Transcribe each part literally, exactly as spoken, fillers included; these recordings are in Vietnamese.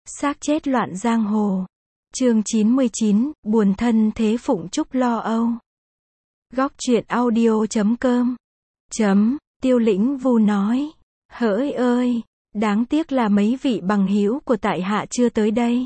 Xác chết loạn giang hồ. Chương chín mươi chín, buồn thân thế Phụng Trúc lo âu. Góc truyện audio chấm com. Chấm, Tiêu Lĩnh Vu nói. Hỡi ơi, đáng tiếc là mấy vị bằng hữu của tại hạ chưa tới đây.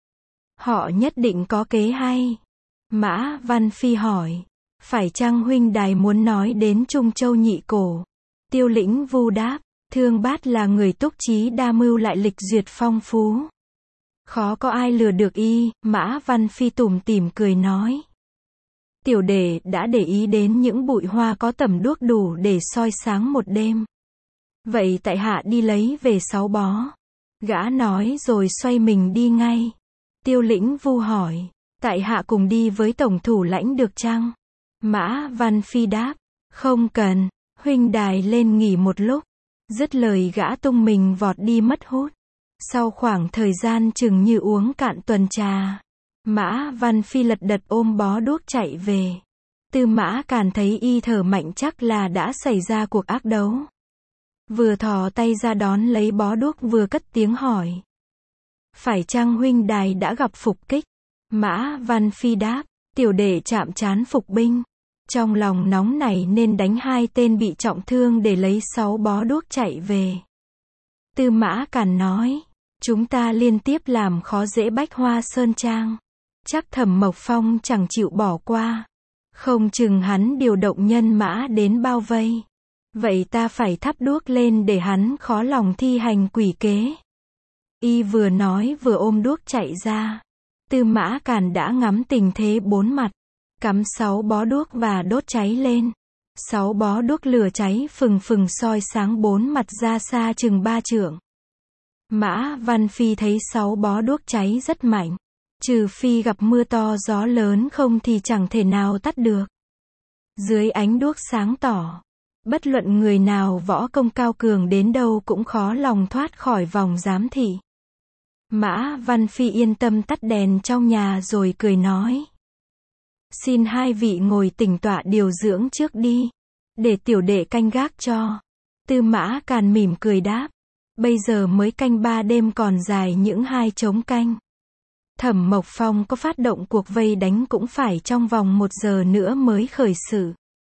Họ nhất định có kế hay. Mã Văn Phi hỏi. Phải chăng huynh đài muốn nói đến Trung Châu Nhị Cổ? Tiêu Lĩnh Vu đáp. Thương Bát là người túc trí đa mưu lại lịch duyệt phong phú. Khó có ai lừa được y, Mã Văn Phi tủm tỉm cười nói. Tiểu đệ đã để ý đến những bụi hoa có tầm đuốc đủ để soi sáng một đêm. Vậy tại hạ đi lấy về sáu bó. Gã nói rồi xoay mình đi ngay. Tiêu Lĩnh Vu hỏi, tại hạ cùng đi với tổng thủ lãnh được chăng? Mã Văn Phi đáp, không cần, huynh đài lên nghỉ một lúc. Dứt lời gã tung mình vọt đi mất hút. Sau khoảng thời gian chừng như uống cạn tuần trà, Mã Văn Phi lật đật ôm bó đuốc chạy về. Tư Mã Càn thấy y thở mạnh chắc là đã xảy ra cuộc ác đấu. Vừa thò tay ra đón lấy bó đuốc vừa cất tiếng hỏi. Phải chăng huynh đài đã gặp phục kích? Mã Văn Phi đáp, tiểu đệ chạm trán phục binh. Trong lòng nóng nảy nên đánh hai tên bị trọng thương để lấy sáu bó đuốc chạy về. Tư Mã Càn nói, chúng ta liên tiếp làm khó dễ Bách Hoa Sơn Trang. Chắc Thẩm Mộc Phong chẳng chịu bỏ qua. Không chừng hắn điều động nhân mã đến bao vây. Vậy ta phải thắp đuốc lên để hắn khó lòng thi hành quỷ kế. Y vừa nói vừa ôm đuốc chạy ra. Tư Mã Càn đã ngắm tình thế bốn mặt. Cắm sáu bó đuốc và đốt cháy lên. Sáu bó đuốc lửa cháy phừng phừng soi sáng bốn mặt ra xa chừng ba trượng. Mã Văn Phi thấy sáu bó đuốc cháy rất mạnh. Trừ phi gặp mưa to gió lớn không thì chẳng thể nào tắt được. Dưới ánh đuốc sáng tỏ, bất luận người nào võ công cao cường đến đâu cũng khó lòng thoát khỏi vòng giám thị. Mã Văn Phi yên tâm tắt đèn trong nhà rồi cười nói. Xin hai vị ngồi tĩnh tọa điều dưỡng trước đi. Để tiểu đệ canh gác cho. Tư Mã Càn mỉm cười đáp. Bây giờ mới canh ba đêm còn dài những hai trống canh. Thẩm Mộc Phong có phát động cuộc vây đánh cũng phải trong vòng một giờ nữa mới khởi sự.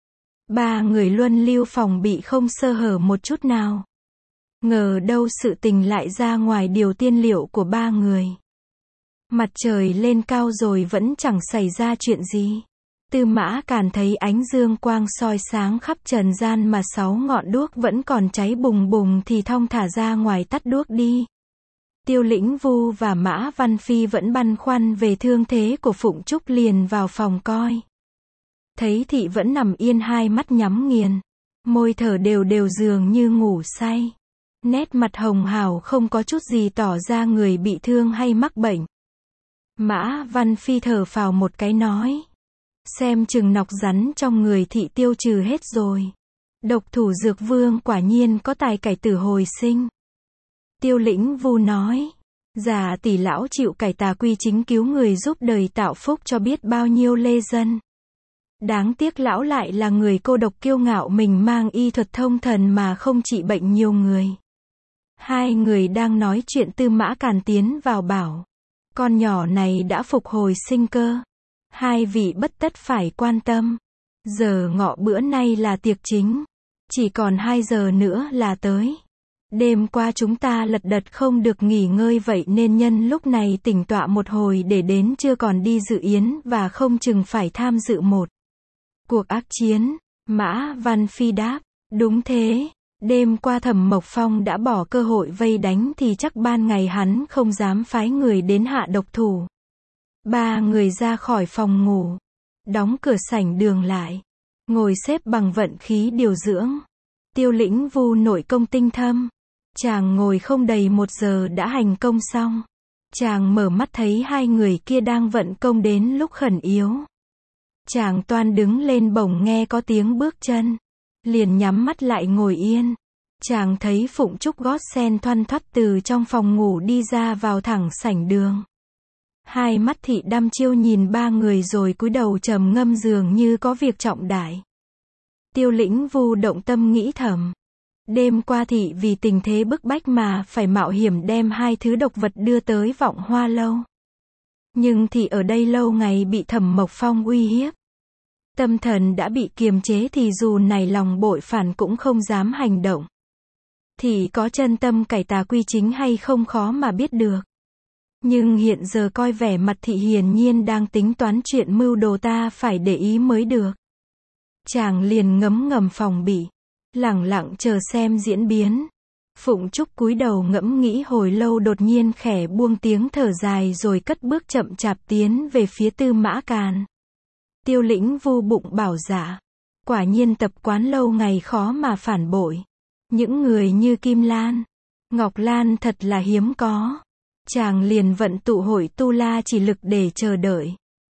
Ba người luân lưu phòng bị không sơ hở một chút nào. Ngờ đâu sự tình lại ra ngoài điều tiên liệu của ba người. Mặt trời lên cao rồi vẫn chẳng xảy ra chuyện gì. Tư Mã Càn thấy ánh dương quang soi sáng khắp trần gian mà sáu ngọn đuốc vẫn còn cháy bùng bùng thì thong thả ra ngoài tắt đuốc đi. Tiêu Lĩnh Vu và Mã Văn Phi vẫn băn khoăn về thương thế của Phụng Trúc liền vào phòng coi. Thấy thị vẫn nằm yên hai mắt nhắm nghiền. Môi thở đều đều dường như ngủ say. Nét mặt hồng hào không có chút gì tỏ ra người bị thương hay mắc bệnh. Mã Văn Phi thở phào một cái nói. Xem chừng nọc rắn trong người thị tiêu trừ hết rồi. Độc thủ Dược Vương quả nhiên có tài cải tử hồi sinh. Tiêu Lĩnh Vu nói. Già tỷ lão chịu cải tà quy chính cứu người giúp đời tạo phúc cho biết bao nhiêu lê dân. Đáng tiếc lão lại là người cô độc kiêu ngạo mình mang y thuật thông thần mà không trị bệnh nhiều người. Hai người đang nói chuyện Tư Mã Càn tiến vào bảo. Con nhỏ này đã phục hồi sinh cơ. Hai vị bất tất phải quan tâm. Giờ ngọ bữa nay là tiệc chính. Chỉ còn hai giờ nữa là tới. Đêm qua chúng ta lật đật không được nghỉ ngơi vậy nên nhân lúc này tỉnh tọa một hồi để đến chưa còn đi dự yến và không chừng phải tham dự một cuộc ác chiến. Mã Văn Phi đáp. Đúng thế. Đêm qua Thẩm Mộc Phong đã bỏ cơ hội vây đánh thì chắc ban ngày hắn không dám phái người đến hạ độc thủ. Ba người ra khỏi phòng ngủ. Đóng cửa sảnh đường lại. Ngồi xếp bằng vận khí điều dưỡng. Tiêu Lĩnh Vu nội công tinh thâm. Chàng ngồi không đầy một giờ đã hành công xong. Chàng mở mắt thấy hai người kia đang vận công đến lúc khẩn yếu. Chàng toan đứng lên bỗng nghe có tiếng bước chân. Liền nhắm mắt lại ngồi yên. Chàng thấy Phụng Trúc gót sen thoăn thoắt từ trong phòng ngủ đi ra vào thẳng sảnh đường. Hai mắt thị đăm chiêu nhìn ba người rồi cúi đầu trầm ngâm dường như có việc trọng đại. Tiêu Lĩnh Vu động tâm nghĩ thầm. Đêm qua thị vì tình thế bức bách mà phải mạo hiểm đem hai thứ độc vật đưa tới Vọng Hoa lâu. Nhưng thị ở đây lâu ngày bị Thẩm Mộc Phong uy hiếp. Tâm thần đã bị kiềm chế thì dù nảy lòng bội phản cũng không dám hành động. Thị có chân tâm cải tà quy chính hay không khó mà biết được. Nhưng hiện giờ coi vẻ mặt thị hiển nhiên đang tính toán chuyện mưu đồ ta phải để ý mới được. Chàng liền ngấm ngầm phòng bị, lẳng lặng chờ xem diễn biến. Phụng Trúc cúi đầu ngẫm nghĩ hồi lâu đột nhiên khẽ buông tiếng thở dài rồi cất bước chậm chạp tiến về phía Tư Mã Càn. Tiêu Lĩnh vu bụng bảo dạ. Quả nhiên tập quán lâu ngày khó mà phản bội. Những người như Kim Lan, Ngọc Lan thật là hiếm có. Chàng liền vận tụ hội tu la chỉ lực để chờ đợi.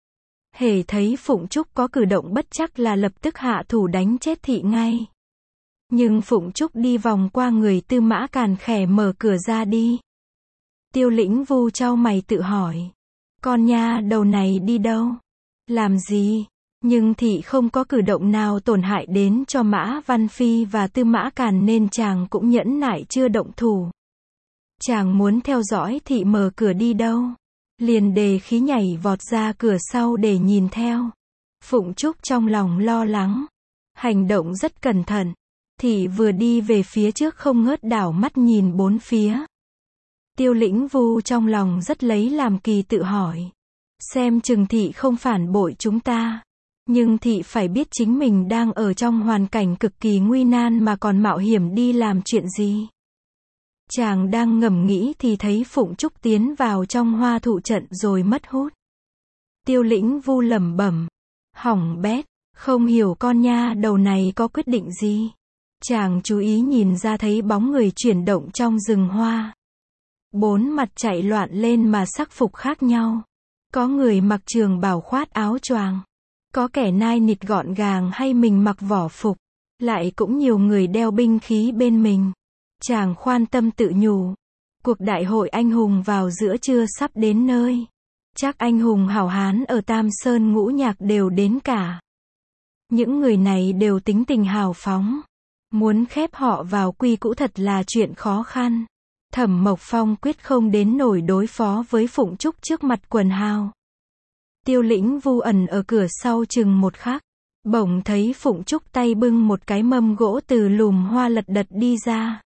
Hễ thấy Phụng Trúc có cử động bất chắc là lập tức hạ thủ đánh chết thị ngay. Nhưng Phụng Trúc đi vòng qua người Tư Mã Càn khẽ mở cửa ra đi. Tiêu Lĩnh vu chau mày tự hỏi. Con nha đầu này đi đâu? Làm gì? Nhưng thị không có cử động nào tổn hại đến cho Mã Văn Phi và Tư Mã Càn nên chàng cũng nhẫn nại chưa động thủ. Chàng muốn theo dõi thị mở cửa đi đâu. Liền đề khí nhảy vọt ra cửa sau để nhìn theo. Phụng Trúc trong lòng lo lắng. Hành động rất cẩn thận. Thị vừa đi về phía trước không ngớt đảo mắt nhìn bốn phía. Tiêu Lĩnh vu trong lòng rất lấy làm kỳ tự hỏi. Xem chừng thị không phản bội chúng ta. Nhưng thị phải biết chính mình đang ở trong hoàn cảnh cực kỳ nguy nan mà còn mạo hiểm đi làm chuyện gì. Chàng đang ngẫm nghĩ thì thấy Phụng Trúc tiến vào trong hoa thụ trận rồi mất hút. Tiêu Lĩnh vu lẩm bẩm. Hỏng bét, không hiểu con nha đầu này có quyết định gì. Chàng chú ý nhìn ra thấy bóng người chuyển động trong rừng hoa. Bốn mặt chạy loạn lên mà sắc phục khác nhau. Có người mặc trường bào khoát áo choàng. Có kẻ nai nịt gọn gàng hay mình mặc vỏ phục. Lại cũng nhiều người đeo binh khí bên mình. Chàng khoan tâm tự nhủ. Cuộc đại hội anh hùng vào giữa trưa sắp đến nơi. Chắc anh hùng hảo hán ở Tam Sơn Ngũ Nhạc đều đến cả. Những người này đều tính tình hào phóng. Muốn khép họ vào quy cũ thật là chuyện khó khăn. Thẩm Mộc Phong quyết không đến nổi đối phó với Phụng Trúc trước mặt quần hào. Tiêu Lĩnh vu ẩn ở cửa sau chừng một khắc. Bỗng thấy Phụng Trúc tay bưng một cái mâm gỗ từ lùm hoa lật đật đi ra.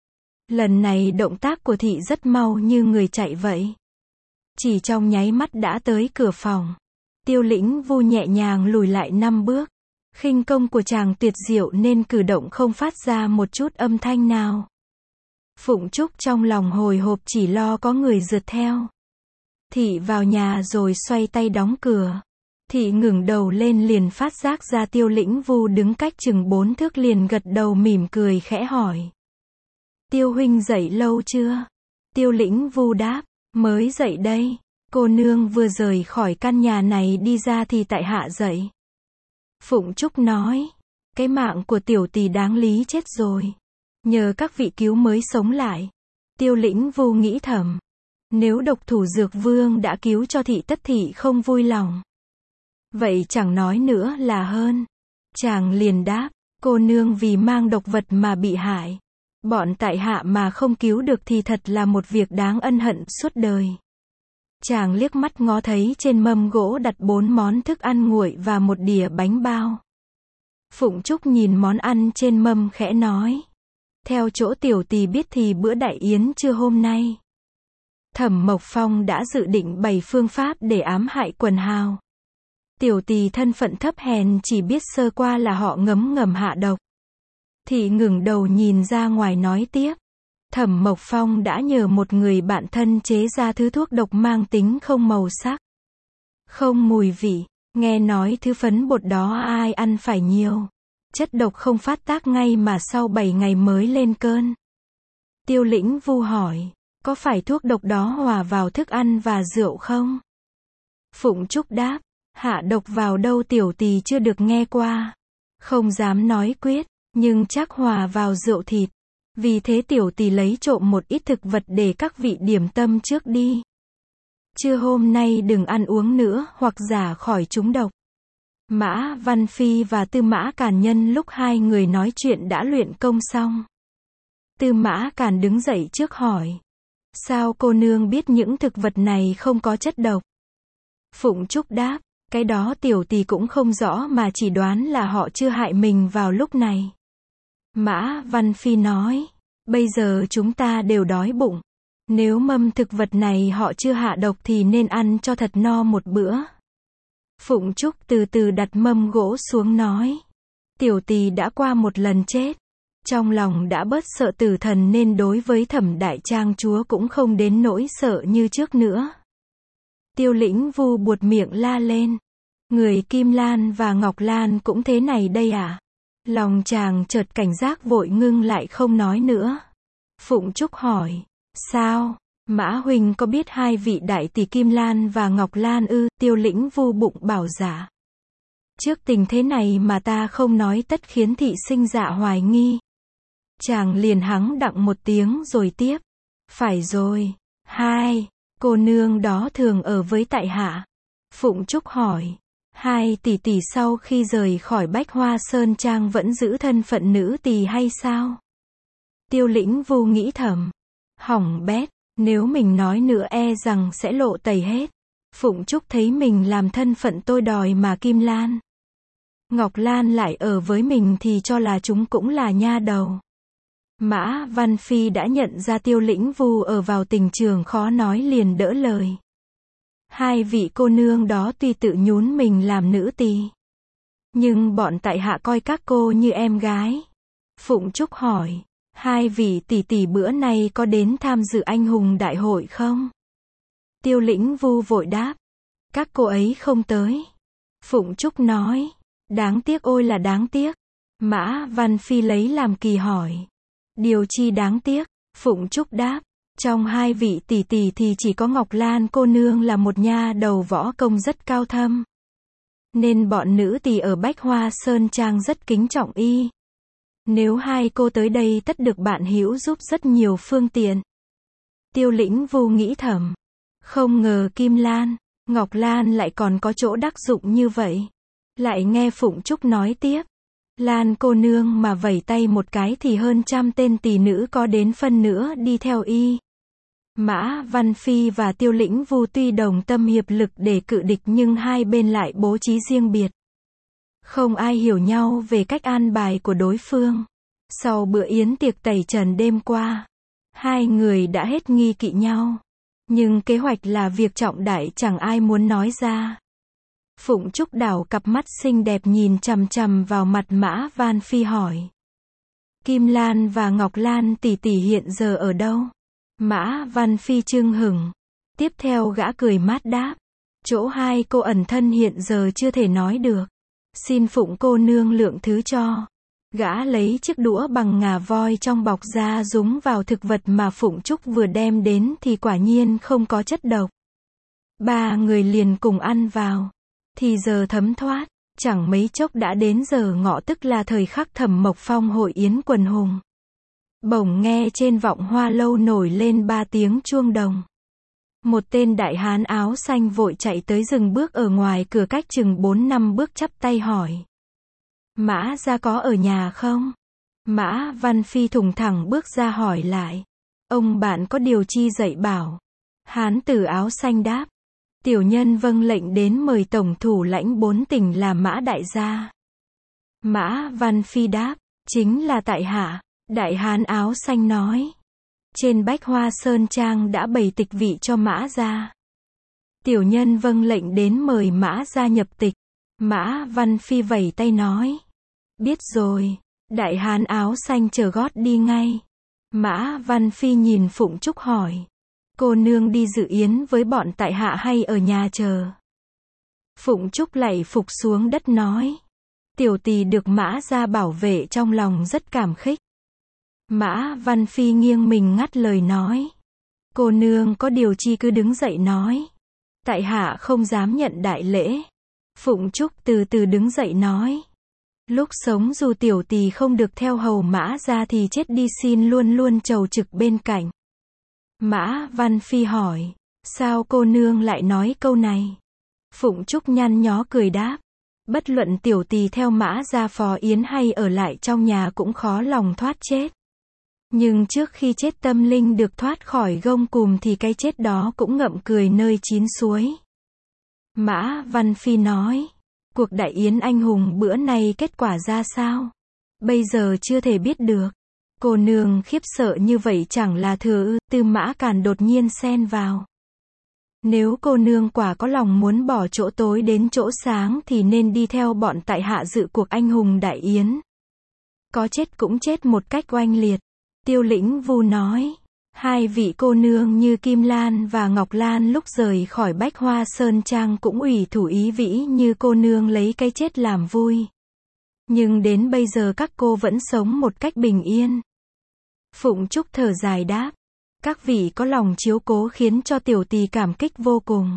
Lần này động tác của thị rất mau như người chạy vậy. Chỉ trong nháy mắt đã tới cửa phòng. Tiêu Lĩnh vu nhẹ nhàng lùi lại năm bước. Khinh công của chàng tuyệt diệu nên cử động không phát ra một chút âm thanh nào. Phụng Trúc trong lòng hồi hộp chỉ lo có người rượt theo. Thị vào nhà rồi xoay tay đóng cửa. Thị ngẩng đầu lên liền phát giác ra Tiêu Lĩnh vu đứng cách chừng bốn thước liền gật đầu mỉm cười khẽ hỏi. Tiêu huynh dậy lâu chưa? Tiêu Lĩnh vu đáp, mới dậy đây. Cô nương vừa rời khỏi căn nhà này đi ra thì tại hạ dậy. Phụng Trúc nói, cái mạng của tiểu tỳ đáng lý chết rồi. Nhờ các vị cứu mới sống lại. Tiêu Lĩnh vu nghĩ thầm. Nếu độc thủ dược vương đã cứu cho thị tất thị không vui lòng. Vậy chẳng nói nữa là hơn. Chàng liền đáp, cô nương vì mang độc vật mà bị hại. Bọn tại hạ mà không cứu được thì thật là một việc đáng ân hận suốt đời. Chàng liếc mắt ngó thấy trên mâm gỗ đặt bốn món thức ăn nguội và một đĩa bánh bao. Phụng Trúc nhìn món ăn trên mâm khẽ nói. Theo chỗ tiểu tỳ biết thì bữa đại yến trưa hôm nay. Thẩm Mộc Phong đã dự định bày phương pháp để ám hại quần hào. Tiểu tỳ thân phận thấp hèn chỉ biết sơ qua là họ ngấm ngầm hạ độc. Thị ngẩng đầu nhìn ra ngoài nói tiếp. Thẩm Mộc Phong đã nhờ một người bạn thân chế ra thứ thuốc độc mang tính không màu sắc, không mùi vị. Nghe nói thứ phấn bột đó ai ăn phải nhiều. Chất độc không phát tác ngay mà sau bảy ngày mới lên cơn. Tiêu Lĩnh vu hỏi, có phải thuốc độc đó hòa vào thức ăn và rượu không? Phụng Trúc đáp, hạ độc vào đâu tiểu tỳ chưa được nghe qua. Không dám nói quyết, nhưng chắc hòa vào rượu thịt. Vì thế tiểu tỳ lấy trộm một ít thực vật để các vị điểm tâm trước đi. Trưa hôm nay đừng ăn uống nữa hoặc giả khỏi trúng độc. Mã Văn Phi và Tư Mã Càn nhân lúc hai người nói chuyện đã luyện công xong. Tư Mã Càn đứng dậy trước hỏi. Sao cô nương biết những thực vật này không có chất độc? Phụng Trúc đáp. Cái đó tiểu tỷ cũng không rõ mà chỉ đoán là họ chưa hại mình vào lúc này. Mã Văn Phi nói. Bây giờ chúng ta đều đói bụng. Nếu mâm thực vật này họ chưa hạ độc thì nên ăn cho thật no một bữa. Phụng Trúc từ từ đặt mâm gỗ xuống nói. Tiểu tỳ đã qua một lần chết. Trong lòng đã bớt sợ tử thần nên đối với Thẩm đại trang chúa cũng không đến nỗi sợ như trước nữa. Tiêu Lĩnh Vu buột miệng la lên. Người Kim Lan và Ngọc Lan cũng thế này đây à? Lòng chàng chợt cảnh giác vội ngưng lại không nói nữa. Phụng Trúc hỏi. Sao? Mã huynh có biết hai vị đại tỷ Kim Lan và Ngọc Lan ư? Tiêu Lĩnh Vu bụng bảo dạ. Trước tình thế này mà ta không nói tất khiến thị sinh dạ hoài nghi. Chàng liền hắng đặng một tiếng rồi tiếp. Phải rồi. Hai, cô nương đó thường ở với tại hạ. Phụng Trúc hỏi. Hai tỷ tỷ sau khi rời khỏi Bách Hoa Sơn Trang vẫn giữ thân phận nữ tỳ hay sao? Tiêu Lĩnh Vu nghĩ thầm. Hỏng bét, nếu mình nói nữa e rằng sẽ lộ tẩy hết. Phụng Trúc thấy mình làm thân phận tôi đòi mà Kim Lan, Ngọc Lan lại ở với mình thì cho là chúng cũng là nha đầu. Mã Văn Phi đã nhận ra Tiêu Lĩnh Vu ở vào tình trường khó nói liền đỡ lời. Hai vị cô nương đó tuy tự nhún mình làm nữ tỳ, nhưng bọn tại hạ coi các cô như em gái. Phụng Trúc hỏi. Hai vị tỷ tỷ bữa nay có đến tham dự anh hùng đại hội không? Tiêu Lĩnh Vu vội đáp. Các cô ấy không tới. Phụng Trúc nói. Đáng tiếc ôi là đáng tiếc. Mã Văn Phi lấy làm kỳ hỏi. Điều chi đáng tiếc? Phụng Trúc đáp. Trong hai vị tỷ tỷ thì chỉ có Ngọc Lan cô nương là một nha đầu võ công rất cao thâm, nên bọn nữ tỳ ở Bách Hoa Sơn Trang rất kính trọng y. Nếu hai cô tới đây tất được bạn hữu giúp rất nhiều phương tiện. Tiêu Lĩnh Vu nghĩ thầm. Không ngờ Kim Lan, Ngọc Lan lại còn có chỗ đắc dụng như vậy. Lại nghe Phụng Trúc nói tiếp. Lan cô nương mà vẩy tay một cái thì hơn trăm tên tỷ nữ có đến phân nữa đi theo y. Mã Văn Phi và Tiêu Lĩnh Vu tuy đồng tâm hiệp lực để cự địch nhưng hai bên lại bố trí riêng biệt. Không ai hiểu nhau về cách an bài của đối phương. Sau bữa yến tiệc tẩy trần đêm qua, hai người đã hết nghi kỵ nhau. Nhưng kế hoạch là việc trọng đại chẳng ai muốn nói ra. Phụng Trúc đảo cặp mắt xinh đẹp nhìn chằm chằm vào mặt Mã Văn Phi hỏi. Kim Lan và Ngọc Lan tỷ tỷ hiện giờ ở đâu? Mã Văn Phi chưng hửng. Tiếp theo gã cười mát đáp. Chỗ hai cô ẩn thân hiện giờ chưa thể nói được. Xin Phụng cô nương lượng thứ cho. Gã lấy chiếc đũa bằng ngà voi trong bọc ra dúng vào thực vật mà Phụng Trúc vừa đem đến thì quả nhiên không có chất độc. Ba người liền cùng ăn vào. Thì giờ thấm thoát, chẳng mấy chốc đã đến giờ ngọ tức là thời khắc Thẩm Mộc Phong hội yến quần hùng. Bỗng nghe trên vọng hoa lâu nổi lên ba tiếng chuông đồng. Một tên đại hán áo xanh vội chạy tới dừng bước ở ngoài cửa cách chừng bốn năm bước chắp tay hỏi. Mã gia có ở nhà không? Mã Văn Phi thùng thẳng bước ra hỏi lại. Ông bạn có điều chi dạy bảo? Hán tử áo xanh đáp. Tiểu nhân vâng lệnh đến mời tổng thủ lãnh bốn tỉnh là Mã đại gia. Mã Văn Phi đáp. Chính là tại hạ. Đại hán áo xanh nói. Trên Bách Hoa Sơn Trang đã bày tịch vị cho Mã gia. Tiểu nhân vâng lệnh đến mời Mã gia nhập tịch. Mã Văn Phi vẩy tay nói. Biết rồi. Đại hán áo xanh chờ gót đi ngay. Mã Văn Phi nhìn Phụng Trúc hỏi. Cô nương đi dự yến với bọn tại hạ hay ở nhà chờ? Phụng Trúc lạy phục xuống đất nói. Tiểu tỳ được Mã gia bảo vệ trong lòng rất cảm khích. Mã Văn Phi nghiêng mình ngắt lời nói. Cô nương có điều chi cứ đứng dậy nói. Tại hạ không dám nhận đại lễ. Phụng Trúc từ từ đứng dậy nói. Lúc sống dù tiểu tỳ không được theo hầu Mã gia thì chết đi xin luôn luôn chầu trực bên cạnh. Mã Văn Phi hỏi. Sao cô nương lại nói câu này? Phụng Trúc nhăn nhó cười đáp. Bất luận tiểu tỳ theo Mã gia phò yến hay ở lại trong nhà cũng khó lòng thoát chết. Nhưng trước khi chết tâm linh được thoát khỏi gông cùm thì cái chết đó cũng ngậm cười nơi chín suối. Mã Văn Phi nói, cuộc đại yến anh hùng bữa nay kết quả ra sao? Bây giờ chưa thể biết được. Cô nương khiếp sợ như vậy chẳng là thừa ư? Tư Mã Càn đột nhiên xen vào. Nếu cô nương quả có lòng muốn bỏ chỗ tối đến chỗ sáng thì nên đi theo bọn tại hạ dự cuộc anh hùng đại yến. Có chết cũng chết một cách oanh liệt. Tiêu Lĩnh Vu nói. Hai vị cô nương như Kim Lan và Ngọc Lan lúc rời khỏi Bách Hoa Sơn Trang cũng ủy thủ ý vĩ như cô nương lấy cái chết làm vui. Nhưng đến bây giờ các cô vẫn sống một cách bình yên. Phụng Trúc thở dài đáp. Các vị có lòng chiếu cố khiến cho tiểu tỳ cảm kích vô cùng.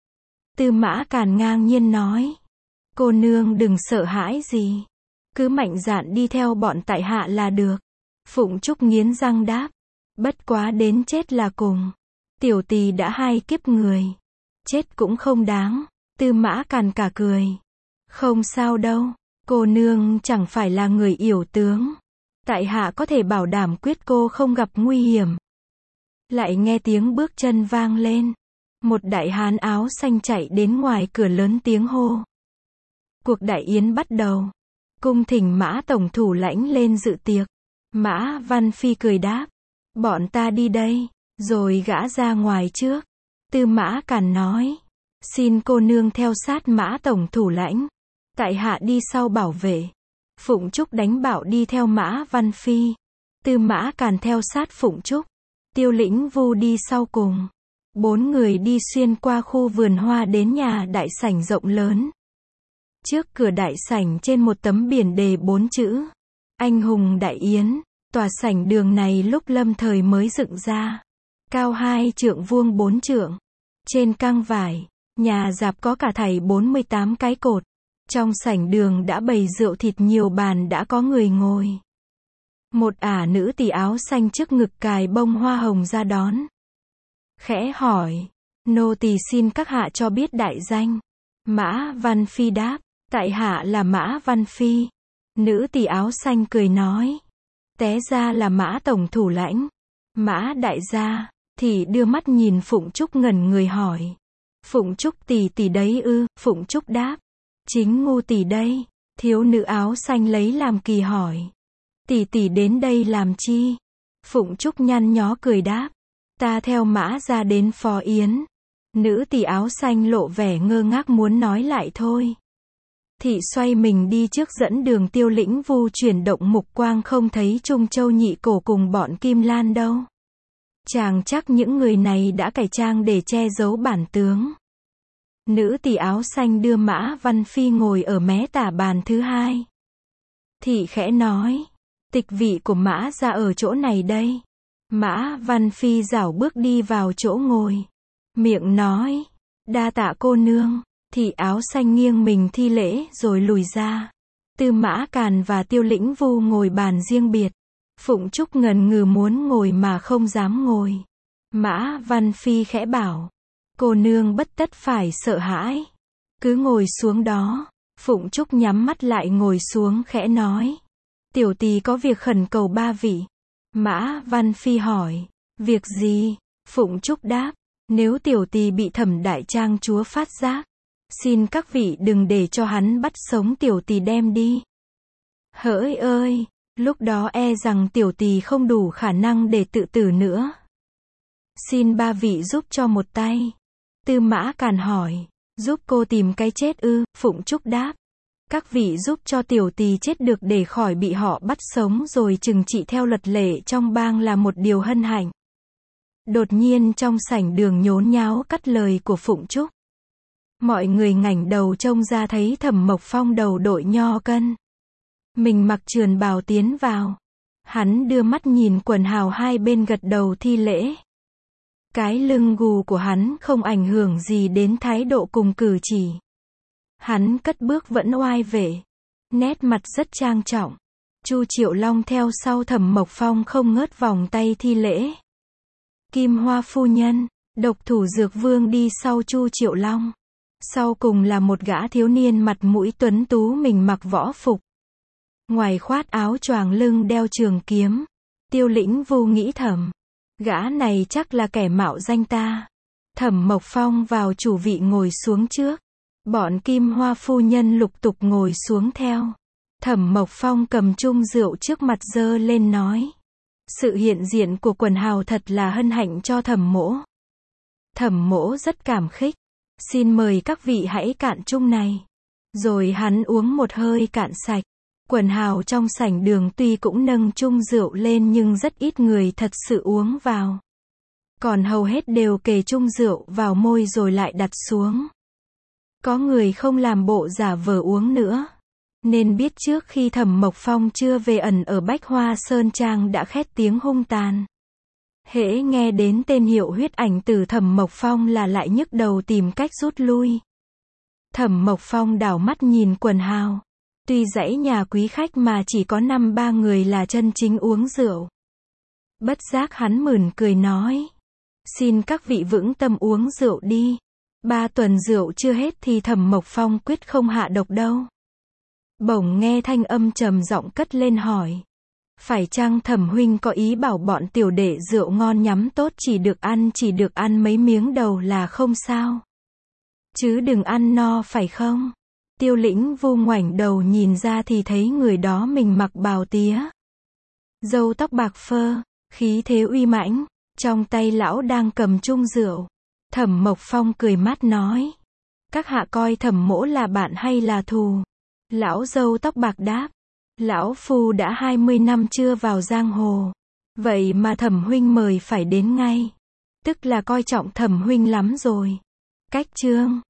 Tư Mã Càn ngang nhiên nói. Cô nương đừng sợ hãi gì. Cứ mạnh dạn đi theo bọn tại hạ là được. Phụng Trúc nghiến răng đáp. Bất quá đến chết là cùng. Tiểu tỳ đã hai kiếp người. Chết cũng không đáng. Tư Mã Càn cả cười. Không sao đâu. Cô nương chẳng phải là người yểu tướng. Tại hạ có thể bảo đảm quyết cô không gặp nguy hiểm. Lại nghe tiếng bước chân vang lên. Một đại hán áo xanh chạy đến ngoài cửa lớn tiếng hô. Cuộc đại yến bắt đầu. Cung thỉnh Mã tổng thủ lãnh lên dự tiệc. Mã Văn Phi cười đáp. Bọn ta đi đây. Rồi gã ra ngoài trước. Tư Mã Càn nói. Xin cô nương theo sát Mã tổng thủ lãnh. Tại hạ đi sau bảo vệ. Phụng Trúc đánh bạo đi theo Mã Văn Phi. Tư Mã Càn theo sát Phụng Trúc. Tiêu Lĩnh Vu đi sau cùng. Bốn người đi xuyên qua khu vườn hoa đến nhà đại sảnh rộng lớn. Trước cửa đại sảnh trên một tấm biển đề bốn chữ. Anh hùng đại yến. Tòa sảnh đường này lúc lâm thời mới dựng ra. Cao hai trượng vuông bốn trượng. Trên căng vải. Nhà dạp có cả thảy bốn mươi tám cái cột. Trong sảnh đường đã bày rượu thịt nhiều bàn đã có người ngồi. Một ả nữ tỳ áo xanh trước ngực cài bông hoa hồng ra đón. Khẽ hỏi. Nô tỳ xin các hạ cho biết đại danh. Mã Văn Phi đáp. Tại hạ là Mã Văn Phi. Nữ tỳ áo xanh cười nói. Té ra là Mã tổng thủ lãnh. Mã đại gia. Thì đưa mắt nhìn Phụng Trúc ngẩn người hỏi. Phụng Trúc tỷ tỷ đấy ư? Phụng Trúc đáp. Chính ngu tỷ đây. Thiếu nữ áo xanh lấy làm kỳ hỏi. Tỷ tỷ đến đây làm chi? Phụng Trúc nhăn nhó cười đáp. Ta theo Mã ra đến phò yến. Nữ tỷ áo xanh lộ vẻ ngơ ngác muốn nói lại thôi. Thị xoay mình đi trước dẫn đường. Tiêu Lĩnh Vu chuyển động mục quang không thấy Trung Châu Nhị Cổ cùng bọn Kim Lan đâu. Chàng chắc những người này đã cải trang để che giấu bản tướng. Nữ tỷ áo xanh đưa Mã Văn Phi ngồi ở mé tả bàn thứ hai. Thị khẽ nói. Tịch vị của Mã ra ở chỗ này đây. Mã Văn Phi rảo bước đi vào chỗ ngồi. Miệng nói. Đa tạ cô nương. Thị áo xanh nghiêng mình thi lễ rồi lùi ra. Tư Mã Càn và Tiêu Lĩnh Vu ngồi bàn riêng biệt. Phụng Trúc ngần ngừ muốn ngồi mà không dám ngồi. Mã Văn Phi khẽ bảo. Cô nương bất tất phải sợ hãi. Cứ ngồi xuống đó. Phụng Trúc nhắm mắt lại ngồi xuống khẽ nói. Tiểu tỳ có việc khẩn cầu ba vị. Mã Văn Phi hỏi. Việc gì? Phụng Trúc đáp. Nếu tiểu tỳ bị Thẩm đại trang chúa phát giác. Xin các vị đừng để cho hắn bắt sống tiểu tỳ đem đi. Hỡi ơi! Lúc đó e rằng tiểu tỳ không đủ khả năng để tự tử nữa. Xin ba vị giúp cho một tay. Tư Mã Càn hỏi. Giúp cô tìm cái chết ư? Phụng Trúc đáp. Các vị giúp cho tiểu tỳ chết được để khỏi bị họ bắt sống rồi trừng trị theo luật lệ trong bang là một điều hân hạnh. Đột nhiên trong sảnh đường nhốn nháo cắt lời của Phụng Trúc. Mọi người ngẩng đầu trông ra thấy Thẩm Mộc Phong đầu đội nho cân. Mình mặc trườn bào tiến vào. Hắn đưa mắt nhìn quần hào hai bên gật đầu thi lễ. Cái lưng gù của hắn không ảnh hưởng gì đến thái độ cùng cử chỉ. Hắn cất bước vẫn oai vệ. Nét mặt rất trang trọng. Chu Triệu Long theo sau Thẩm Mộc Phong không ngớt vòng tay thi lễ. Kim Hoa phu nhân, Độc Thủ Dược Vương đi sau Chu Triệu Long. Sau cùng là một gã thiếu niên mặt mũi tuấn tú mình mặc võ phục. Ngoài khoát áo choàng lưng đeo trường kiếm. Tiêu Lĩnh Vu nghĩ thầm, gã này chắc là kẻ mạo danh ta. Thẩm Mộc Phong vào chủ vị ngồi xuống trước. Bọn Kim Hoa phu nhân lục tục ngồi xuống theo. Thẩm Mộc Phong cầm chung rượu trước mặt giơ lên nói. Sự hiện diện của quần hào thật là hân hạnh cho Thẩm mỗ. Thẩm mỗ rất cảm kích. Xin mời các vị hãy cạn chung này. Rồi hắn uống một hơi cạn sạch. Quần hào trong sảnh đường tuy cũng nâng chung rượu lên nhưng rất ít người thật sự uống vào. Còn hầu hết đều kề chung rượu vào môi rồi lại đặt xuống. Có người không làm bộ giả vờ uống nữa. Nên biết trước khi Thẩm Mộc Phong chưa về ẩn ở Bách Hoa Sơn Trang đã khét tiếng hung tàn. Hễ nghe đến tên hiệu huyết ảnh từ Thẩm Mộc Phong là lại nhức đầu tìm cách rút lui. Thẩm Mộc Phong đảo mắt nhìn quần hào. Tuy dãy nhà quý khách mà chỉ có năm ba người là chân chính uống rượu. Bất giác hắn mỉm cười nói. Xin các vị vững tâm uống rượu đi. Ba tuần rượu chưa hết thì Thẩm Mộc Phong quyết không hạ độc đâu. Bỗng nghe thanh âm trầm giọng cất lên hỏi. Phải chăng Thẩm huynh có ý bảo bọn tiểu đệ rượu ngon nhắm tốt chỉ được ăn chỉ được ăn mấy miếng đầu là không sao? Chứ đừng ăn no phải không? Tiêu Lĩnh Vu ngoảnh đầu nhìn ra thì thấy người đó mình mặc bào tía. Râu tóc bạc phơ, khí thế uy mãnh, trong tay lão đang cầm chung rượu. Thẩm Mộc Phong cười mát nói. Các hạ coi Thẩm mỗ là bạn hay là thù? Lão râu tóc bạc đáp. Lão phu đã hai mươi năm chưa vào giang hồ. Vậy mà Thẩm huynh mời phải đến ngay. Tức là coi trọng Thẩm huynh lắm rồi. Cách chương